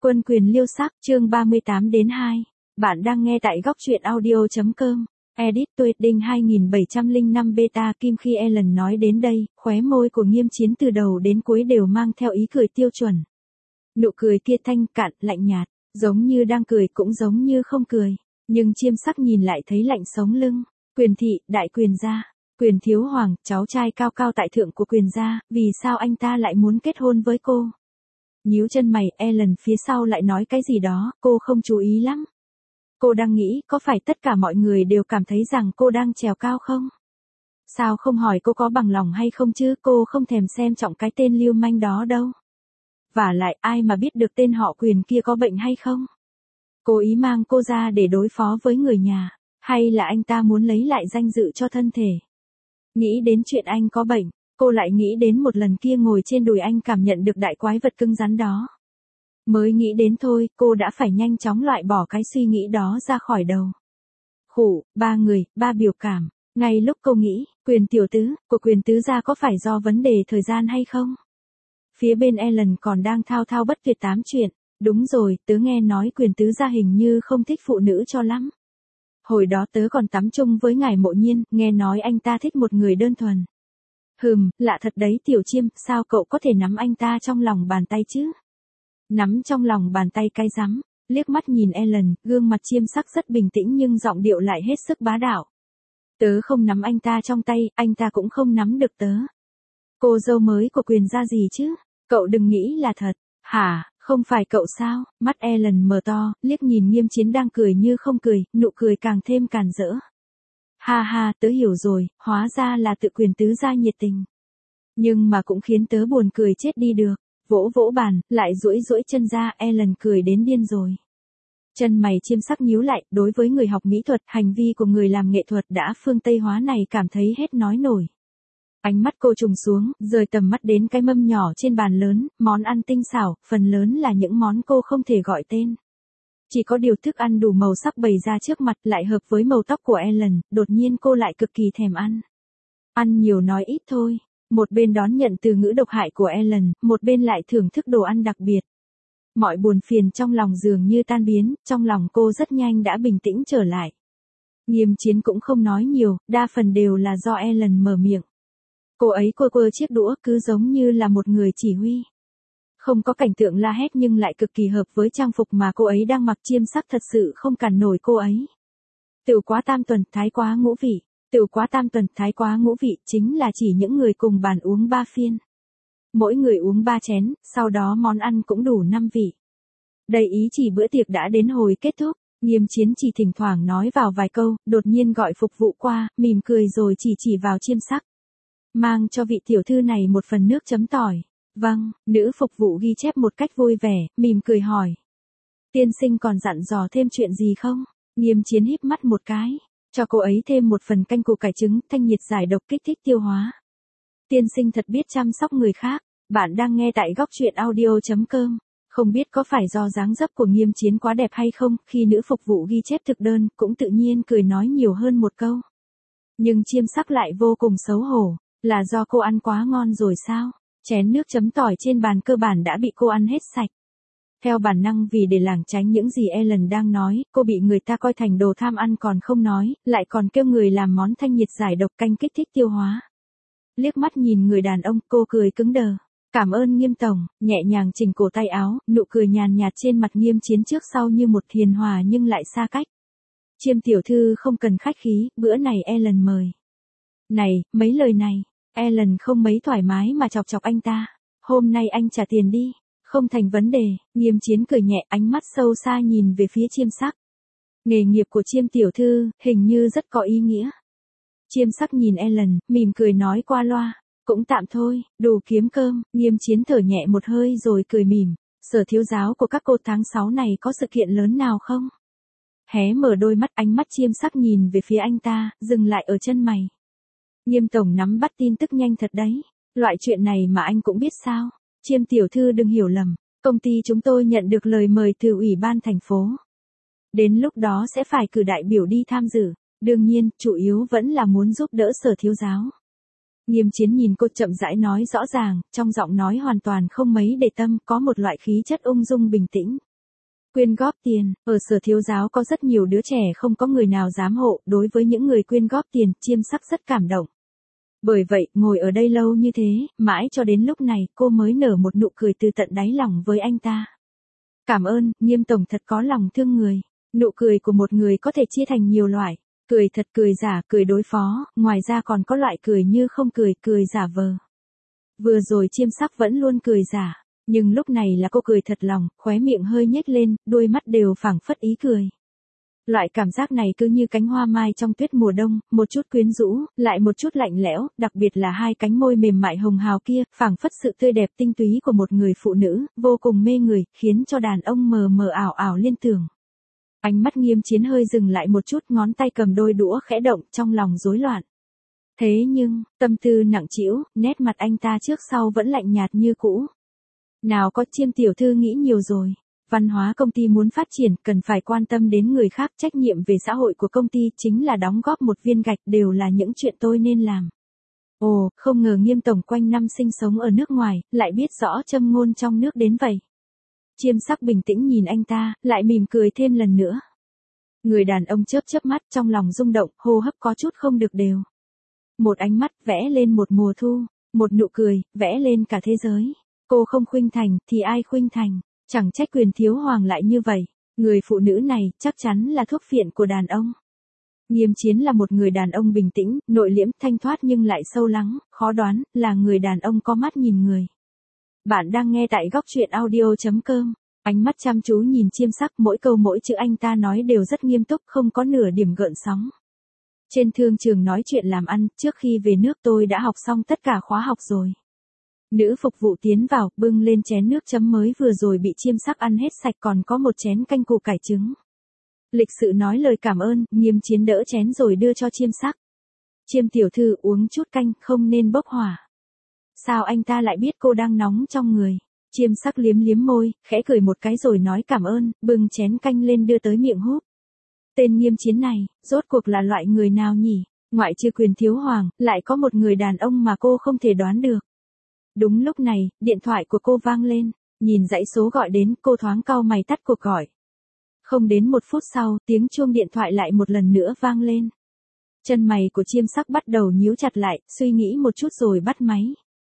Quân quyền liêu sắc, chương 38 đến 2. Bạn đang nghe tại góc truyện audio.com. Edit Tweeting 2705 beta Kim. Khi Ellen nói đến đây, khóe môi của Nghiêm Chiến từ đầu đến cuối đều mang theo ý cười tiêu chuẩn. Nụ cười kia thanh cạn, lạnh nhạt, giống như đang cười cũng giống như không cười. Nhưng Chiêm Sắc nhìn lại thấy lạnh sống lưng. Quyền thị, đại quyền gia, Quyền thiếu hoàng, cháu trai cao cao tại thượng của quyền gia, vì sao anh ta lại muốn kết hôn với cô? Nhíu chân mày, Ellen phía sau lại nói cái gì đó, cô không chú ý lắm. Cô đang nghĩ, có phải tất cả mọi người đều cảm thấy rằng cô đang trèo cao không? Sao không hỏi cô có bằng lòng hay không chứ, cô không thèm xem trọng cái tên lưu manh đó đâu. Vả lại, ai mà biết được tên họ Quyền kia có bệnh hay không? Cố ý mang cô ra để đối phó với người nhà, hay là anh ta muốn lấy lại danh dự cho thân thể? Nghĩ đến chuyện anh có bệnh, cô lại nghĩ đến một lần kia ngồi trên đùi anh cảm nhận được đại quái vật cứng rắn đó. Mới nghĩ đến thôi, cô đã phải nhanh chóng loại bỏ cái suy nghĩ đó ra khỏi đầu. Khủ, ba người, ba biểu cảm. Ngay lúc cô nghĩ, Quyền tiểu tứ, của Quyền tứ gia có phải do vấn đề thời gian hay không? Phía bên Ellen còn đang thao thao bất tuyệt tám chuyện. Đúng rồi, tớ nghe nói Quyền tứ gia hình như không thích phụ nữ cho lắm. Hồi đó tớ còn tắm chung với ngài Mộ Nhiên, nghe nói anh ta thích một người đơn thuần. Lạ thật đấy Tiểu Chiêm, sao cậu có thể nắm anh ta trong lòng bàn tay chứ? Nắm trong lòng bàn tay cái rắm, liếc mắt nhìn Ellen, gương mặt Chiêm Sắc rất bình tĩnh nhưng giọng điệu lại hết sức bá đạo. Tớ không nắm anh ta trong tay, anh ta cũng không nắm được tớ. Cô dâu mới của Quyền gia gì chứ? Cậu đừng nghĩ là thật. Hả, không phải cậu sao? Mắt Ellen mở to, liếc nhìn Nghiêm Chiến đang cười như không cười, nụ cười càng thêm càn rỡ. Ha ha, tớ hiểu rồi, hóa ra là tự Quyền tứ gia nhiệt tình. Nhưng mà cũng khiến tớ buồn cười chết đi được. Vỗ vỗ bàn, lại duỗi duỗi chân ra, Ellen cười đến điên rồi. Chân mày Chiêm Sắc nhíu lại, đối với người học mỹ thuật, hành vi của người làm nghệ thuật đã phương Tây hóa này cảm thấy hết nói nổi. Ánh mắt cô trùng xuống, rời tầm mắt đến cái mâm nhỏ trên bàn lớn, món ăn tinh xảo, phần lớn là những món cô không thể gọi tên. Chỉ có điều thức ăn đủ màu sắc bày ra trước mặt lại hợp với màu tóc của Ellen, đột nhiên cô lại cực kỳ thèm ăn. Ăn nhiều nói ít thôi. Một bên đón nhận từ ngữ độc hại của Ellen, một bên lại thưởng thức đồ ăn đặc biệt. Mọi buồn phiền trong lòng dường như tan biến, trong lòng cô rất nhanh đã bình tĩnh trở lại. Nghiêm Chiến cũng không nói nhiều, đa phần đều là do Ellen mở miệng. Cô ấy quơ chiếc đũa cứ giống như là một người chỉ huy. Không có cảnh tượng la hét nhưng lại cực kỳ hợp với trang phục mà cô ấy đang mặc. Chiêm Sắc thật sự không cản nổi cô ấy. Tựu quá tam tuần, thái quá ngũ vị. Tựu quá tam tuần, thái quá ngũ vị chính là chỉ những người cùng bàn uống 3 phiên. Mỗi người uống 3 chén, sau đó món ăn cũng đủ 5 vị. Đây ý chỉ bữa tiệc đã đến hồi kết thúc. Nghiêm Chiến chỉ thỉnh thoảng nói vào vài câu, đột nhiên gọi phục vụ qua, mỉm cười rồi chỉ vào Chiêm Sắc. Mang cho vị tiểu thư này một phần nước chấm tỏi. Vâng, nữ phục vụ ghi chép một cách vui vẻ, mỉm cười hỏi. Tiên sinh còn dặn dò thêm chuyện gì không? Nghiêm Chiến híp mắt một cái. Cho cô ấy thêm một phần canh củ cải trứng, thanh nhiệt giải độc kích thích tiêu hóa. Tiên sinh thật biết chăm sóc người khác. Bạn đang nghe tại góc truyện audio.com. Không biết có phải do dáng dấp của Nghiêm Chiến quá đẹp hay không, khi nữ phục vụ ghi chép thực đơn, cũng tự nhiên cười nói nhiều hơn một câu. Nhưng Chiêm Sắc lại vô cùng xấu hổ, là do cô ăn quá ngon rồi sao? Chén nước chấm tỏi trên bàn cơ bản đã bị cô ăn hết sạch. Theo bản năng vì để lảng tránh những gì Ellen đang nói, cô bị người ta coi thành đồ tham ăn còn không nói, lại còn kêu người làm món thanh nhiệt giải độc canh kích thích tiêu hóa. Liếc mắt nhìn người đàn ông, cô cười cứng đờ. Cảm ơn Nghiêm tổng, nhẹ nhàng chỉnh cổ tay áo, nụ cười nhàn nhạt trên mặt Nghiêm Chiến trước sau như một hiền hòa nhưng lại xa cách. Chiêm tiểu thư không cần khách khí, bữa này Ellen mời. Này, mấy lời này, Ellen không mấy thoải mái mà chọc anh ta. Hôm nay anh trả tiền đi. Không thành vấn đề. Nghiêm Chiến cười nhẹ, ánh mắt sâu xa nhìn về phía Chiêm Sắc. Nghề nghiệp của Chiêm tiểu thư, hình như rất có ý nghĩa. Chiêm Sắc nhìn Ellen, mỉm cười nói qua loa. Cũng tạm thôi, đủ kiếm cơm. Nghiêm Chiến thở nhẹ một hơi rồi cười mỉm. Sở thiếu giáo của các cô tháng 6 này có sự kiện lớn nào không? Hé mở đôi mắt, ánh mắt Chiêm Sắc nhìn về phía anh ta, dừng lại ở chân mày. Nghiêm tổng nắm bắt tin tức nhanh thật đấy. Loại chuyện này mà anh cũng biết sao? Chiêm tiểu thư đừng hiểu lầm, công ty chúng tôi nhận được lời mời từ ủy ban thành phố. Đến lúc đó sẽ phải cử đại biểu đi tham dự, đương nhiên, chủ yếu vẫn là muốn giúp đỡ Sở thiếu giáo. Nghiêm Chiến nhìn cô chậm rãi nói rõ ràng, trong giọng nói hoàn toàn không mấy để tâm, có một loại khí chất ung dung bình tĩnh. Quyên góp tiền, ở Sở Thiếu Giáo có rất nhiều đứa trẻ không có người nào dám hộ, đối với những người quyên góp tiền, Chiêm Sắc rất cảm động. Bởi vậy, ngồi ở đây lâu như thế, mãi cho đến lúc này, cô mới nở một nụ cười từ tận đáy lòng với anh ta. Cảm ơn, Nghiêm tổng thật có lòng thương người. Nụ cười của một người có thể chia thành nhiều loại. Cười thật, cười giả, cười đối phó, ngoài ra còn có loại cười như không cười, cười giả vờ. Vừa rồi Chiêm Sắc vẫn luôn cười giả, nhưng lúc này là cô cười thật lòng, khóe miệng hơi nhếch lên, đôi mắt đều phảng phất ý cười. Loại cảm giác này cứ như cánh hoa mai trong tuyết mùa đông, một chút quyến rũ, lại một chút lạnh lẽo, đặc biệt là hai cánh môi mềm mại hồng hào kia, phảng phất sự tươi đẹp tinh túy của một người phụ nữ, vô cùng mê người, khiến cho đàn ông mờ mờ ảo ảo liên tưởng. Ánh mắt Nghiêm Chiến hơi dừng lại một chút, ngón tay cầm đôi đũa khẽ động, trong lòng rối loạn. Thế nhưng, tâm tư nặng trĩu, nét mặt anh ta trước sau vẫn lạnh nhạt như cũ. Nào có, Chiêm tiểu thư nghĩ nhiều rồi. Văn hóa công ty muốn phát triển, cần phải quan tâm đến người khác, trách nhiệm về xã hội của công ty chính là đóng góp một viên gạch, đều là những chuyện tôi nên làm. Ồ, không ngờ Nghiêm tổng quanh năm sinh sống ở nước ngoài, lại biết rõ châm ngôn trong nước đến vậy. Chiêm Sắc bình tĩnh nhìn anh ta, lại mỉm cười thêm lần nữa. Người đàn ông chớp chớp mắt, trong lòng rung động, hô hấp có chút không được đều. Một ánh mắt vẽ lên một mùa thu, một nụ cười vẽ lên cả thế giới. Cô không khuynh thành thì ai khuynh thành, chẳng trách Quyền Thiếu Hoàng lại như vậy. Người phụ nữ này chắc chắn là thuốc phiện của đàn ông. Nghiêm Chiến là một người đàn ông bình tĩnh, nội liễm, thanh thoát nhưng lại sâu lắng, khó đoán, là người đàn ông có mắt nhìn người. Bạn đang nghe tại góc truyện audio.com. Ánh mắt chăm chú nhìn Chiêm Sắc, mỗi câu mỗi chữ anh ta nói đều rất nghiêm túc, không có nửa điểm gợn sóng. Trên thương trường nói chuyện làm ăn, trước khi về nước tôi đã học xong tất cả khóa học rồi. Nữ phục vụ tiến vào, bưng lên chén nước chấm mới vừa rồi bị Chiêm Sắc ăn hết sạch, còn có một chén canh củ cải trứng. Lịch sự nói lời cảm ơn, Nghiêm Chiến đỡ chén rồi đưa cho Chiêm Sắc. Chiêm tiểu thư uống chút canh, không nên bốc hỏa. Sao anh ta lại biết cô đang nóng trong người? Chiêm Sắc liếm liếm môi, khẽ cười một cái rồi nói cảm ơn, bưng chén canh lên đưa tới miệng húp. Tên Nghiêm Chiến này, rốt cuộc là loại người nào nhỉ? Ngoại trừ Quyền Thiếu Hoàng, lại có một người đàn ông mà cô không thể đoán được. Đúng lúc này, điện thoại của cô vang lên, nhìn dãy số gọi đến, cô thoáng cau mày tắt cuộc gọi. Không đến một phút sau, tiếng chuông điện thoại lại một lần nữa vang lên. Chân mày của Chiêm Sắc bắt đầu nhíu chặt lại, suy nghĩ một chút rồi bắt máy.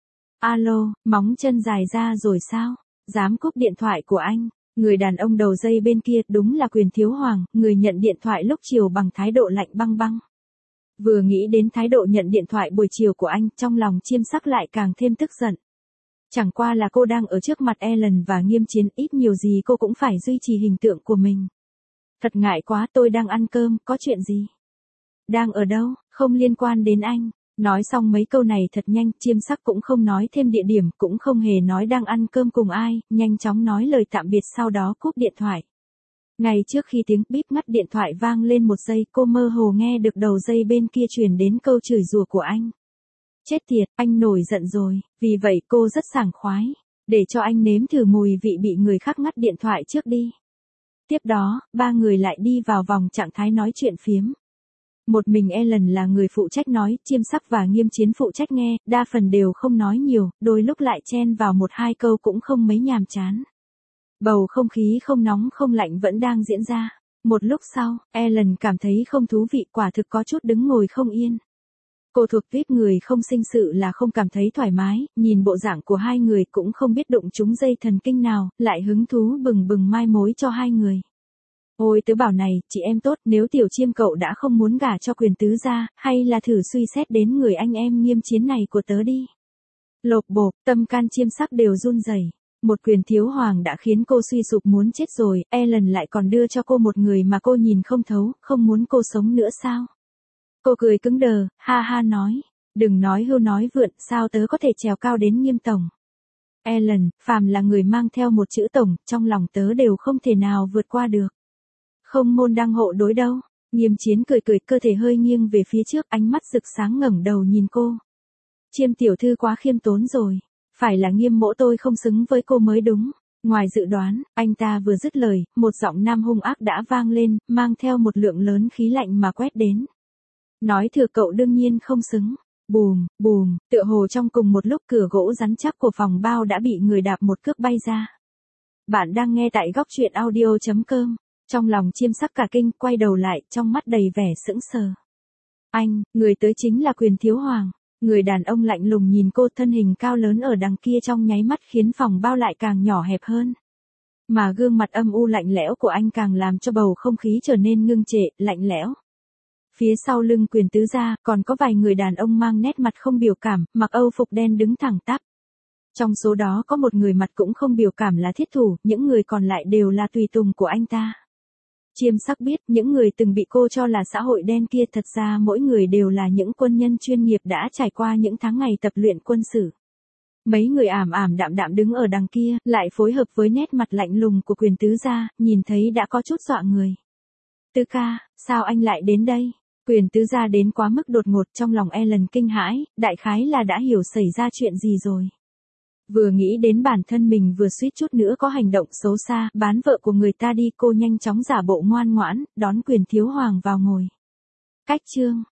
Alo, móng chân dài ra rồi sao? Dám cúp điện thoại của anh. Người đàn ông đầu dây bên kia đúng là Quyền Thiếu Hoàng, người nhận điện thoại lúc chiều bằng thái độ lạnh băng băng. Vừa nghĩ đến thái độ nhận điện thoại buổi chiều của anh, trong lòng Chiêm Sắc lại càng thêm tức giận. Chẳng qua là cô đang ở trước mặt Ellen và Nghiêm Chiến, ít nhiều gì cô cũng phải duy trì hình tượng của mình. Thật ngại quá, tôi đang ăn cơm, có chuyện gì? Đang ở đâu, không liên quan đến anh. Nói xong mấy câu này thật nhanh, Chiêm Sắc cũng không nói thêm địa điểm, cũng không hề nói đang ăn cơm cùng ai, nhanh chóng nói lời tạm biệt sau đó cúp điện thoại. Ngay trước khi tiếng bíp ngắt điện thoại vang lên một giây, cô mơ hồ nghe được đầu dây bên kia truyền đến câu chửi rủa của anh. Chết tiệt, anh nổi giận rồi, vì vậy cô rất sảng khoái. Để cho anh nếm thử mùi vị bị người khác ngắt điện thoại trước đi. Tiếp đó, ba người lại đi vào vòng trạng thái nói chuyện phiếm. Một mình Ellen là người phụ trách nói, Chiêm Sắc và Nghiêm Chiến phụ trách nghe, đa phần đều không nói nhiều, đôi lúc lại chen vào một hai câu cũng không mấy nhàm chán. Bầu không khí không nóng không lạnh vẫn đang diễn ra. Một lúc sau, Ellen cảm thấy không thú vị, quả thực có chút đứng ngồi không yên. Cô thuộc tuýp người không sinh sự là không cảm thấy thoải mái, nhìn bộ dạng của hai người cũng không biết đụng trúng dây thần kinh nào, lại hứng thú bừng bừng mai mối cho hai người. Ôi tớ bảo này, chị em tốt, nếu Tiểu Chiêm cậu đã không muốn gả cho Quyền tứ gia, hay là thử suy xét đến người anh em Nghiêm Chiến này của tớ đi. Lộp bộp, tâm can Chiêm Sắc đều run rẩy. Một Quyền Thiếu Hoàng đã khiến cô suy sụp muốn chết rồi, Ellen lại còn đưa cho cô một người mà cô nhìn không thấu, không muốn cô sống nữa sao? Cô cười cứng đờ, ha ha nói, đừng nói hưu nói vượn, sao tớ có thể trèo cao đến Nghiêm tổng. Ellen, phàm là người mang theo một chữ tổng, trong lòng tớ đều không thể nào vượt qua được. Không môn đăng hộ đối đâu. Nghiêm Chiến cười cười, cơ thể hơi nghiêng về phía trước, ánh mắt rực sáng ngẩng đầu nhìn cô. Chiêm tiểu thư quá khiêm tốn rồi, phải là Nghiêm mỗ tôi không xứng với cô mới đúng. Ngoài dự đoán, anh ta vừa dứt lời, một giọng nam hung ác đã vang lên, mang theo một lượng lớn khí lạnh mà quét đến. Nói thừa cậu đương nhiên không xứng. Bùm, bùm, tựa hồ trong cùng một lúc cửa gỗ rắn chắc của phòng bao đã bị người đạp một cước bay ra. Bạn đang nghe tại góc chuyện audio.com. Trong lòng Chiêm Sắc cả kinh, quay đầu lại, trong mắt đầy vẻ sững sờ. Anh, người tới chính là Quyền Thiếu Hoàng. Người đàn ông lạnh lùng nhìn cô, thân hình cao lớn ở đằng kia trong nháy mắt khiến phòng bao lại càng nhỏ hẹp hơn. Mà gương mặt âm u lạnh lẽo của anh càng làm cho bầu không khí trở nên ngưng trệ, lạnh lẽo. Phía sau lưng Quyền tứ gia, còn có vài người đàn ông mang nét mặt không biểu cảm, mặc âu phục đen đứng thẳng tắp. Trong số đó có một người mặt cũng không biểu cảm là thiết thủ, những người còn lại đều là tùy tùng của anh ta. Chiêm Sắc biết, những người từng bị cô cho là xã hội đen kia thật ra mỗi người đều là những quân nhân chuyên nghiệp đã trải qua những tháng ngày tập luyện quân sự. Mấy người ảm ảm đạm đạm đứng ở đằng kia, lại phối hợp với nét mặt lạnh lùng của Quyền tứ gia, nhìn thấy đã có chút dọa người. Tứ ca, sao anh lại đến đây? Quyền tứ gia đến quá mức đột ngột, trong lòng Ellen kinh hãi, đại khái là đã hiểu xảy ra chuyện gì rồi. Vừa nghĩ đến bản thân mình vừa suýt chút nữa có hành động xấu xa, bán vợ của người ta đi, cô nhanh chóng giả bộ ngoan ngoãn, đón Quyền Thiếu Hoàng vào ngồi. Cách chương